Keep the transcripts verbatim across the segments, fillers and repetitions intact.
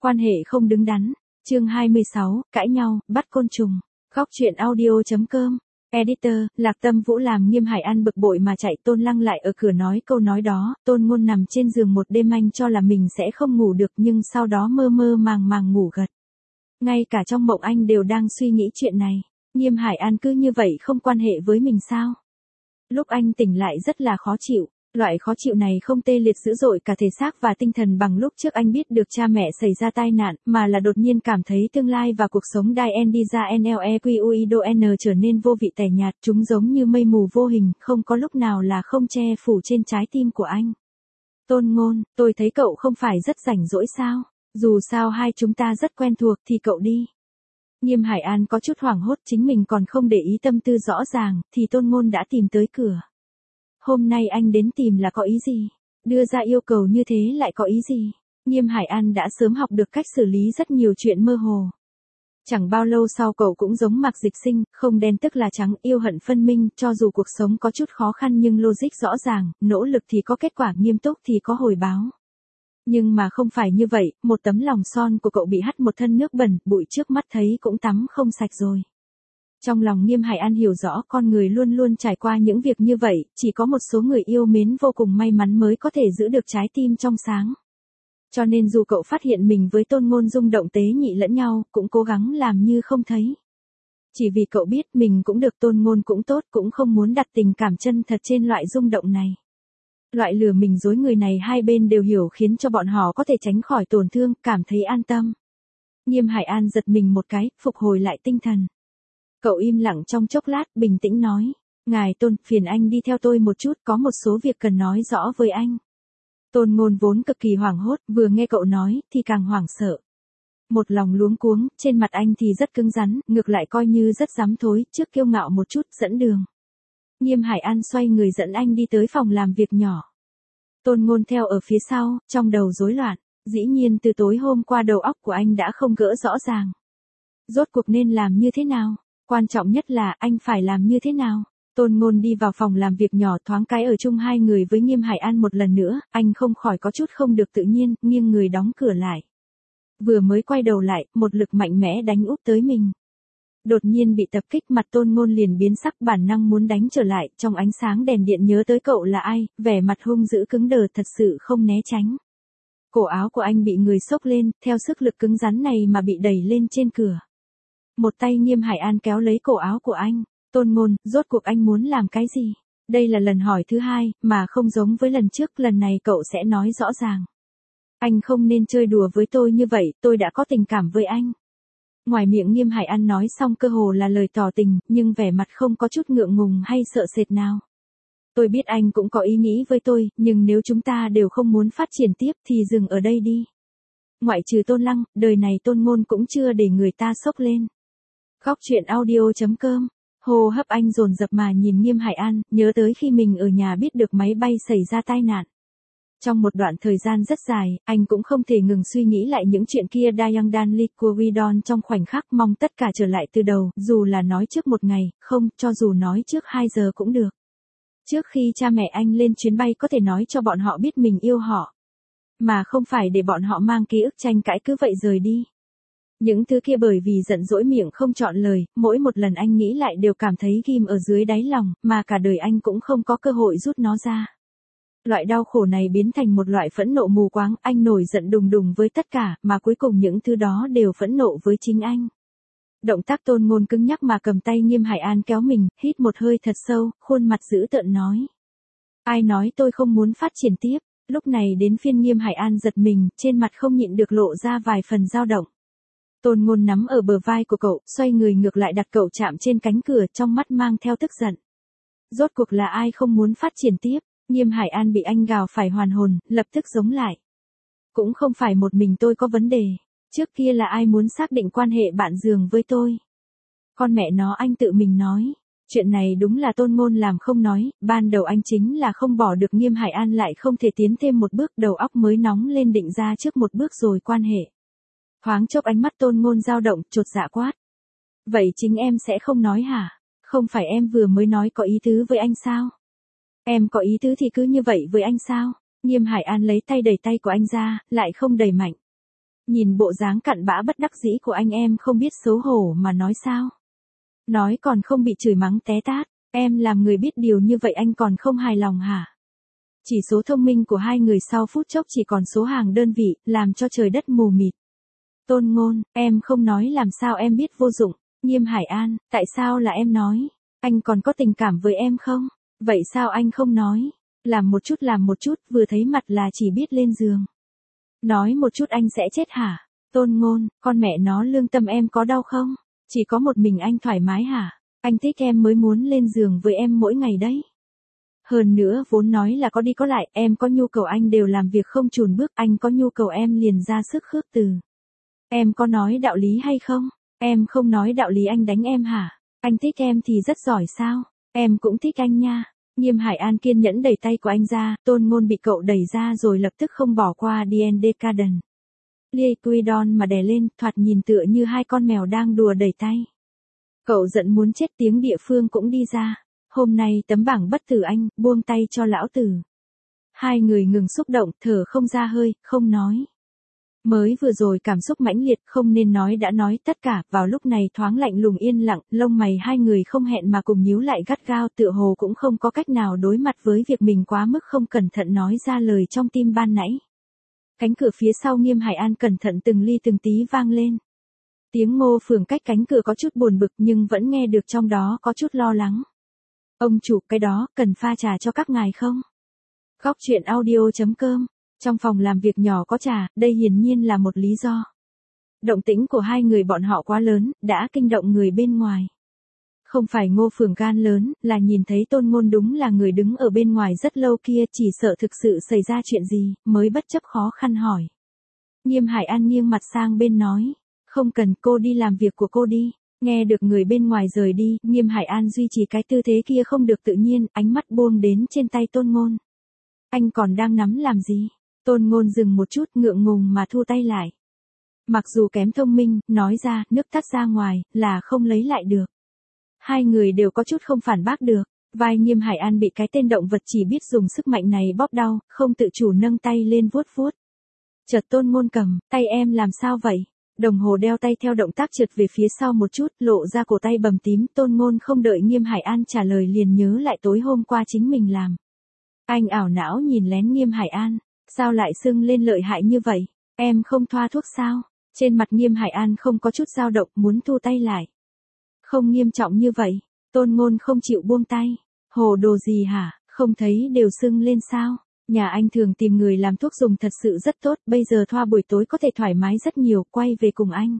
Quan hệ không đứng đắn. Chương hai mươi sáu, cãi nhau, bắt côn trùng. Góc truyện audio chấm com. Editor, Lạc Tâm Vũ làm Nghiêm Hải An bực bội mà chạy. Tôn Lăng lại ở cửa nói câu nói đó. Tôn Ngôn nằm trên giường một đêm anh cho là mình sẽ không ngủ được, nhưng sau đó mơ mơ màng màng ngủ gật. Ngay cả trong mộng anh đều đang suy nghĩ chuyện này. Nghiêm Hải An cứ như vậy không quan hệ với mình sao? Lúc anh tỉnh lại rất là khó chịu. Loại khó chịu này không tê liệt dữ dội cả thể xác và tinh thần bằng lúc trước anh biết được cha mẹ xảy ra tai nạn, mà là đột nhiên cảm thấy tương lai và cuộc sống đai en đi ra nlequido n trở nên vô vị tẻ nhạt, chúng giống như mây mù vô hình, không có lúc nào là không che phủ trên trái tim của anh. Tôn Ngôn, tôi thấy cậu không phải rất rảnh rỗi sao? Dù sao hai chúng ta rất quen thuộc thì cậu đi. Nghiêm Hải An có chút hoảng hốt, chính mình còn không để ý tâm tư rõ ràng, thì Tôn Ngôn đã tìm tới cửa. Hôm nay anh đến tìm là có ý gì? Đưa ra yêu cầu như thế lại có ý gì? Nghiêm Hải An đã sớm học được cách xử lý rất nhiều chuyện mơ hồ. Chẳng bao lâu sau cậu cũng giống Mạc Dịch Sinh, không đen tức là trắng, yêu hận phân minh, cho dù cuộc sống có chút khó khăn nhưng logic rõ ràng, nỗ lực thì có kết quả, nghiêm túc thì có hồi báo. Nhưng mà không phải như vậy, một tấm lòng son của cậu bị hắt một thân nước bẩn, bụi trước mắt thấy cũng tắm không sạch rồi. Trong lòng Nghiêm Hải An hiểu rõ con người luôn luôn trải qua những việc như vậy, chỉ có một số người yêu mến vô cùng may mắn mới có thể giữ được trái tim trong sáng. Cho nên dù cậu phát hiện mình với Tôn Ngôn rung động tế nhị lẫn nhau, cũng cố gắng làm như không thấy. Chỉ vì cậu biết mình cũng được, Tôn Ngôn cũng tốt, cũng không muốn đặt tình cảm chân thật trên loại rung động này. Loại lừa mình dối người này hai bên đều hiểu, khiến cho bọn họ có thể tránh khỏi tổn thương, cảm thấy an tâm. Nghiêm Hải An giật mình một cái, phục hồi lại tinh thần. Cậu im lặng trong chốc lát, bình tĩnh nói. Ngài Tôn, phiền anh đi theo tôi một chút, có một số việc cần nói rõ với anh. Tôn Ngôn vốn cực kỳ hoảng hốt, vừa nghe cậu nói, thì càng hoảng sợ. Một lòng luống cuống, trên mặt anh thì rất cứng rắn, ngược lại coi như rất dám thối, trước kiêu ngạo một chút, dẫn đường. Nghiêm Hải An xoay người dẫn anh đi tới phòng làm việc nhỏ. Tôn Ngôn theo ở phía sau, trong đầu rối loạn. Dĩ nhiên từ tối hôm qua đầu óc của anh đã không gỡ rõ ràng. Rốt cuộc nên làm như thế nào? Quan trọng nhất là anh phải làm như thế nào? Tôn Ngôn đi vào phòng làm việc nhỏ, thoáng cái ở chung hai người với Nghiêm Hải An một lần nữa, anh không khỏi có chút không được tự nhiên, nghiêng người đóng cửa lại. Vừa mới quay đầu lại, một lực mạnh mẽ đánh úp tới mình. Đột nhiên bị tập kích, mặt Tôn Ngôn liền biến sắc, bản năng muốn đánh trở lại, trong ánh sáng đèn điện nhớ tới cậu là ai, vẻ mặt hung dữ cứng đờ, thật sự không né tránh. Cổ áo của anh bị người xốc lên, theo sức lực cứng rắn này mà bị đẩy lên trên cửa. Một tay Nghiêm Hải An kéo lấy cổ áo của anh. Tôn Ngôn, rốt cuộc anh muốn làm cái gì? Đây là lần hỏi thứ hai, mà không giống với lần trước, lần này cậu sẽ nói rõ ràng. Anh không nên chơi đùa với tôi như vậy, tôi đã có tình cảm với anh. Ngoài miệng Nghiêm Hải An nói xong cơ hồ là lời tỏ tình, nhưng vẻ mặt không có chút ngượng ngùng hay sợ sệt nào. Tôi biết anh cũng có ý nghĩ với tôi, nhưng nếu chúng ta đều không muốn phát triển tiếp thì dừng ở đây đi. Ngoại trừ Tôn Lăng, đời này Tôn Ngôn cũng chưa để người ta sốc lên. Góc truyện audio chấm com. Hô hấp anh dồn dập mà nhìn Nghiêm Hải An, nhớ tới khi mình ở nhà biết được máy bay xảy ra tai nạn. Trong một đoạn thời gian rất dài, anh cũng không thể ngừng suy nghĩ lại những chuyện kia. Dayang Dan Liquidon trong khoảnh khắc mong tất cả trở lại từ đầu, dù là nói trước một ngày, không, cho dù nói trước hai giờ cũng được. Trước khi cha mẹ anh lên chuyến bay có thể nói cho bọn họ biết mình yêu họ. Mà không phải để bọn họ mang ký ức tranh cãi cứ vậy rời đi. Những thứ kia bởi vì giận dỗi miệng không chọn lời, mỗi một lần anh nghĩ lại đều cảm thấy ghim ở dưới đáy lòng, mà cả đời anh cũng không có cơ hội rút nó ra. Loại đau khổ này biến thành một loại phẫn nộ mù quáng, anh nổi giận đùng đùng với tất cả, mà cuối cùng những thứ đó đều phẫn nộ với chính anh. Động tác Tôn Ngôn cứng nhắc mà cầm tay Nghiêm Hải An kéo mình, hít một hơi thật sâu, khuôn mặt dữ tợn nói. Ai nói tôi không muốn phát triển tiếp? Lúc này đến phiên Nghiêm Hải An giật mình, trên mặt không nhịn được lộ ra vài phần dao động. Tôn Ngôn nắm ở bờ vai của cậu, xoay người ngược lại đặt cậu chạm trên cánh cửa, trong mắt mang theo tức giận. Rốt cuộc là ai không muốn phát triển tiếp? Nghiêm Hải An bị anh gào phải hoàn hồn, lập tức giống lại. Cũng không phải một mình tôi có vấn đề. Trước kia là ai muốn xác định quan hệ bạn giường với tôi? Con mẹ nó, anh tự mình nói. Chuyện này đúng là Tôn Ngôn làm không nói, ban đầu anh chính là không bỏ được Nghiêm Hải An lại không thể tiến thêm một bước, đầu óc mới nóng lên định ra trước một bước rồi quan hệ. Thoáng chốc ánh mắt Tôn Ngôn dao động, chột dạ quát. Vậy chính em sẽ không nói hả? Không phải em vừa mới nói có ý tứ với anh sao? Em có ý tứ thì cứ như vậy với anh sao? Nghiêm Hải An lấy tay đẩy tay của anh ra, lại không đẩy mạnh. Nhìn bộ dáng cặn bã bất đắc dĩ của anh em không biết xấu hổ mà nói sao. Nói còn không bị chửi mắng té tát, em làm người biết điều như vậy anh còn không hài lòng hả? Chỉ số thông minh của hai người sau phút chốc chỉ còn số hàng đơn vị, làm cho trời đất mù mịt. Tôn Ngôn, em không nói làm sao em biết vô dụng. Nghiêm Hải An, tại sao là em nói? Anh còn có tình cảm với em không? Vậy sao anh không nói? Làm một chút làm một chút, vừa thấy mặt là chỉ biết lên giường. Nói một chút anh sẽ chết hả? Tôn Ngôn, con mẹ nó lương tâm em có đau không? Chỉ có một mình anh thoải mái hả? Anh thích em mới muốn lên giường với em mỗi ngày đấy. Hơn nữa vốn nói là có đi có lại, em có nhu cầu anh đều làm việc không chùn bước, anh có nhu cầu em liền ra sức khước từ. Em có nói đạo lý hay không? Em không nói đạo lý anh đánh em hả? Anh thích em thì rất giỏi sao? Em cũng thích anh nha. Nghiêm Hải An kiên nhẫn đẩy tay của anh ra, Tôn Ngôn bị cậu đẩy ra rồi lập tức không bỏ qua đê en Decadent. Liquidon mà đè lên, thoạt nhìn tựa như hai con mèo đang đùa đẩy tay. Cậu giận muốn chết, tiếng địa phương cũng đi ra. Hôm nay tấm bảng bất tử anh, buông tay cho lão tử. Hai người ngừng xúc động, thở không ra hơi, không nói. Mới vừa rồi cảm xúc mãnh liệt, không nên nói đã nói tất cả, vào lúc này thoáng lạnh lùng yên lặng, lông mày hai người không hẹn mà cùng nhíu lại gắt gao, tựa hồ cũng không có cách nào đối mặt với việc mình quá mức không cẩn thận nói ra lời trong tim ban nãy. Cánh cửa phía sau Nghiêm Hải An cẩn thận từng ly từng tí vang lên. Tiếng Ngô Phường cách cánh cửa có chút buồn bực nhưng vẫn nghe được trong đó có chút lo lắng. Ông chủ, cái đó, cần pha trà cho các ngài không? Góc chuyện audio chấm com. Trong phòng làm việc nhỏ có trà, đây hiển nhiên là một lý do. Động tĩnh của hai người bọn họ quá lớn, đã kinh động người bên ngoài. Không phải Ngô Phường gan lớn, là nhìn thấy Tôn Ngôn đúng là người đứng ở bên ngoài rất lâu kia, chỉ sợ thực sự xảy ra chuyện gì, mới bất chấp khó khăn hỏi. Nghiêm Hải An nghiêng mặt sang bên nói, không cần, cô đi làm việc của cô đi. Nghe được người bên ngoài rời đi, Nghiêm Hải An duy trì cái tư thế kia không được tự nhiên, ánh mắt buông đến trên tay Tôn Ngôn. Anh còn đang nắm làm gì? Tôn Ngôn dừng một chút, ngượng ngùng mà thu tay lại. Mặc dù kém thông minh, nói ra, nước tắt ra ngoài, là không lấy lại được. Hai người đều có chút không phản bác được. Vai Nghiêm Hải An bị cái tên động vật chỉ biết dùng sức mạnh này bóp đau, không tự chủ nâng tay lên vuốt vuốt. Chợt Tôn Ngôn cầm, tay em làm sao vậy? Đồng hồ đeo tay theo động tác trượt về phía sau một chút, lộ ra cổ tay bầm tím. Tôn Ngôn không đợi Nghiêm Hải An trả lời liền nhớ lại tối hôm qua chính mình làm. Anh ảo não nhìn lén Nghiêm Hải An, sao lại sưng lên lợi hại như vậy? Em không thoa thuốc sao? Trên mặt Nghiêm Hải An không có chút dao động, muốn thu tay lại. Không nghiêm trọng như vậy. Tôn Ngôn không chịu buông tay. Hồ đồ gì hả? Không thấy đều sưng lên sao? Nhà anh thường tìm người làm thuốc dùng thật sự rất tốt, bây giờ thoa buổi tối có thể thoải mái rất nhiều, quay về cùng anh.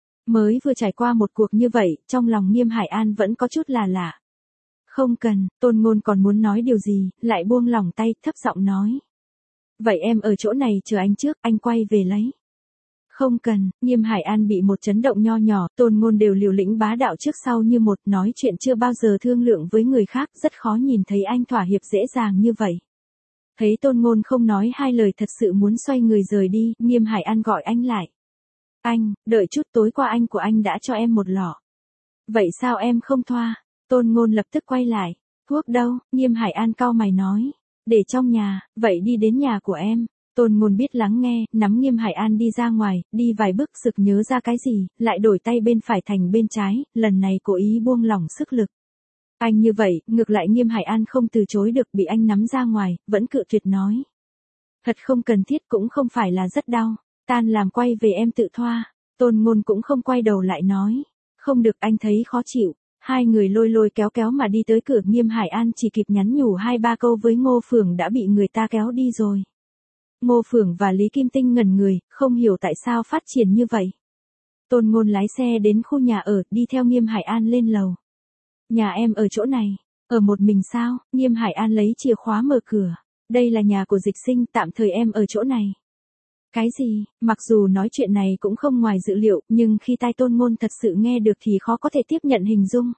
Mới vừa trải qua một cuộc như vậy, trong lòng Nghiêm Hải An vẫn có chút là lạ. Không cần, Tôn Ngôn còn muốn nói điều gì, lại buông lỏng tay, thấp giọng nói. Vậy em ở chỗ này chờ anh trước, anh quay về lấy. Không cần, Nghiêm Hải An bị một chấn động nho nhỏ, Tôn Ngôn đều liều lĩnh bá đạo trước sau như một, nói chuyện chưa bao giờ thương lượng với người khác, rất khó nhìn thấy anh thỏa hiệp dễ dàng như vậy. Thấy Tôn Ngôn không nói hai lời thật sự muốn xoay người rời đi, Nghiêm Hải An gọi anh lại. Anh, đợi chút, tối qua anh của anh đã cho em một lọ. Vậy sao em không thoa? Tôn Ngôn lập tức quay lại. Thuốc đâu? Nghiêm Hải An cau mày nói. Để trong nhà, vậy đi đến nhà của em. Tôn Ngôn biết lắng nghe, nắm Nghiêm Hải An đi ra ngoài, đi vài bước sực nhớ ra cái gì, lại đổi tay bên phải thành bên trái, lần này cố ý buông lỏng sức lực. Anh như vậy, ngược lại Nghiêm Hải An không từ chối được, bị anh nắm ra ngoài, vẫn cự tuyệt nói. Thật không cần thiết, cũng không phải là rất đau, tan làm quay về em tự thoa. Tôn Ngôn cũng không quay đầu lại nói. Không được, anh thấy khó chịu. Hai người lôi lôi kéo kéo mà đi tới cửa, Nghiêm Hải An chỉ kịp nhắn nhủ hai ba câu với Ngô Phường đã bị người ta kéo đi rồi. Ngô Phường và Lý Kim Tinh ngẩn người, không hiểu tại sao phát triển như vậy. Tôn Ngôn lái xe đến khu nhà ở, đi theo Nghiêm Hải An lên lầu. Nhà em ở chỗ này, ở một mình sao? Nghiêm Hải An lấy chìa khóa mở cửa. Đây là nhà của Dịch Sinh, tạm thời em ở chỗ này. Cái gì? Mặc dù nói chuyện này cũng không ngoài dự liệu, nhưng khi tai Tôn Ngôn thật sự nghe được thì khó có thể tiếp nhận hình dung.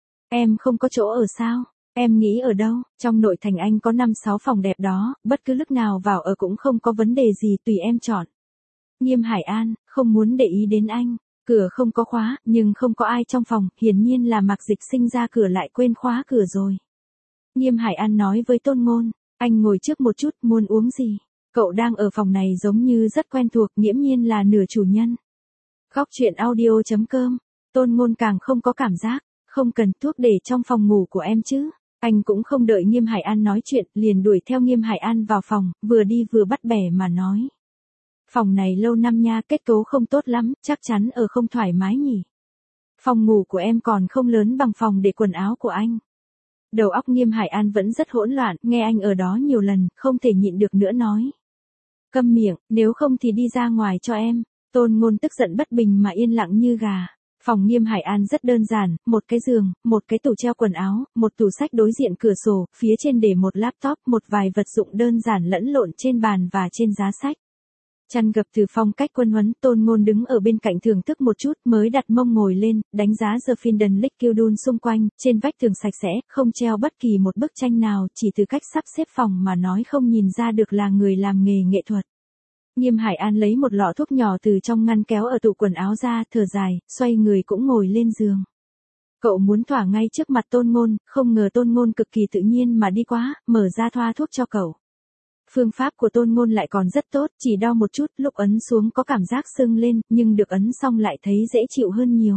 Em không có chỗ ở sao? Em nghĩ ở đâu? Trong nội thành anh có năm sáu phòng đẹp đó, bất cứ lúc nào vào ở cũng không có vấn đề gì, tùy em chọn. Nghiêm Hải An, không muốn để ý đến anh. Cửa không có khóa, nhưng không có ai trong phòng, hiển nhiên là Mạc Dịch Sinh ra cửa lại quên khóa cửa rồi. Nghiêm Hải An nói với Tôn Ngôn, anh ngồi trước một chút, muốn uống gì? Cậu đang ở phòng này giống như rất quen thuộc, nghiễm nhiên là nửa chủ nhân. Góc chuyện audio chấm com. Tôn Ngôn càng không có cảm giác, không cần thuốc để trong phòng ngủ của em chứ. Anh cũng không đợi Nghiêm Hải An nói chuyện, liền đuổi theo Nghiêm Hải An vào phòng, vừa đi vừa bắt bẻ mà nói. Phòng này lâu năm nha, kết cấu không tốt lắm, chắc chắn ở không thoải mái nhỉ. Phòng ngủ của em còn không lớn bằng phòng để quần áo của anh. Đầu óc Nghiêm Hải An vẫn rất hỗn loạn, nghe anh ở đó nhiều lần, không thể nhịn được nữa nói. Câm miệng, nếu không thì đi ra ngoài cho em. Tôn Ngôn tức giận bất bình mà yên lặng như gà. Phòng Nghiêm Hải An rất đơn giản, một cái giường, một cái tủ treo quần áo, một tủ sách đối diện cửa sổ, phía trên để một laptop, một vài vật dụng đơn giản lẫn lộn trên bàn và trên giá sách. Chăn gập từ phong cách quân huấn, Tôn Ngôn đứng ở bên cạnh thưởng thức một chút, mới đặt mông ngồi lên, đánh giá The Finden Lake Kildun xung quanh, trên vách tường sạch sẽ, không treo bất kỳ một bức tranh nào, chỉ từ cách sắp xếp phòng mà nói không nhìn ra được là người làm nghề nghệ thuật. Nghiêm Hải An lấy một lọ thuốc nhỏ từ trong ngăn kéo ở tủ quần áo ra, thở dài, xoay người cũng ngồi lên giường. Cậu muốn thỏa ngay trước mặt Tôn Ngôn, không ngờ Tôn Ngôn cực kỳ tự nhiên mà đi qua, mở ra thoa thuốc cho cậu. Phương pháp của Tôn Ngôn lại còn rất tốt, chỉ đau một chút, lúc ấn xuống có cảm giác sưng lên, nhưng được ấn xong lại thấy dễ chịu hơn nhiều.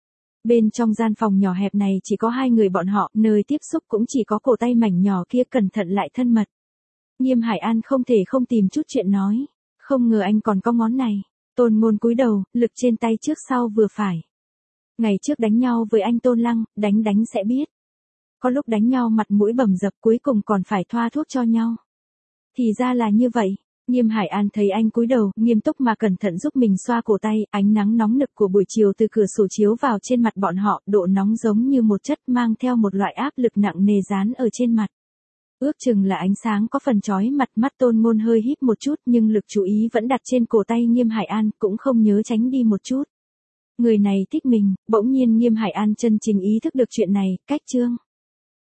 Bên trong gian phòng nhỏ hẹp này chỉ có hai người bọn họ, nơi tiếp xúc cũng chỉ có cổ tay mảnh nhỏ kia cẩn thận lại thân mật. Nghiêm Hải An không thể không tìm chút chuyện nói. Không ngờ anh còn có ngón này. Tôn Ngôn cúi đầu, lực trên tay trước sau vừa phải. Ngày trước đánh nhau với anh Tôn Lăng, đánh đánh sẽ biết. Có lúc đánh nhau mặt mũi bầm dập cuối cùng còn phải thoa thuốc cho nhau. Thì ra là như vậy. Nghiêm Hải An thấy anh cúi đầu, nghiêm túc mà cẩn thận giúp mình xoa cổ tay, ánh nắng nóng nực của buổi chiều từ cửa sổ chiếu vào trên mặt bọn họ, độ nóng giống như một chất mang theo một loại áp lực nặng nề dán ở trên mặt. Ước chừng là ánh sáng có phần chói mặt, mắt Tôn Ngôn hơi híp một chút nhưng lực chú ý vẫn đặt trên cổ tay Nghiêm Hải An, cũng không nhớ tránh đi một chút. Người này thích mình, bỗng nhiên Nghiêm Hải An chân chính ý thức được chuyện này, cách chương.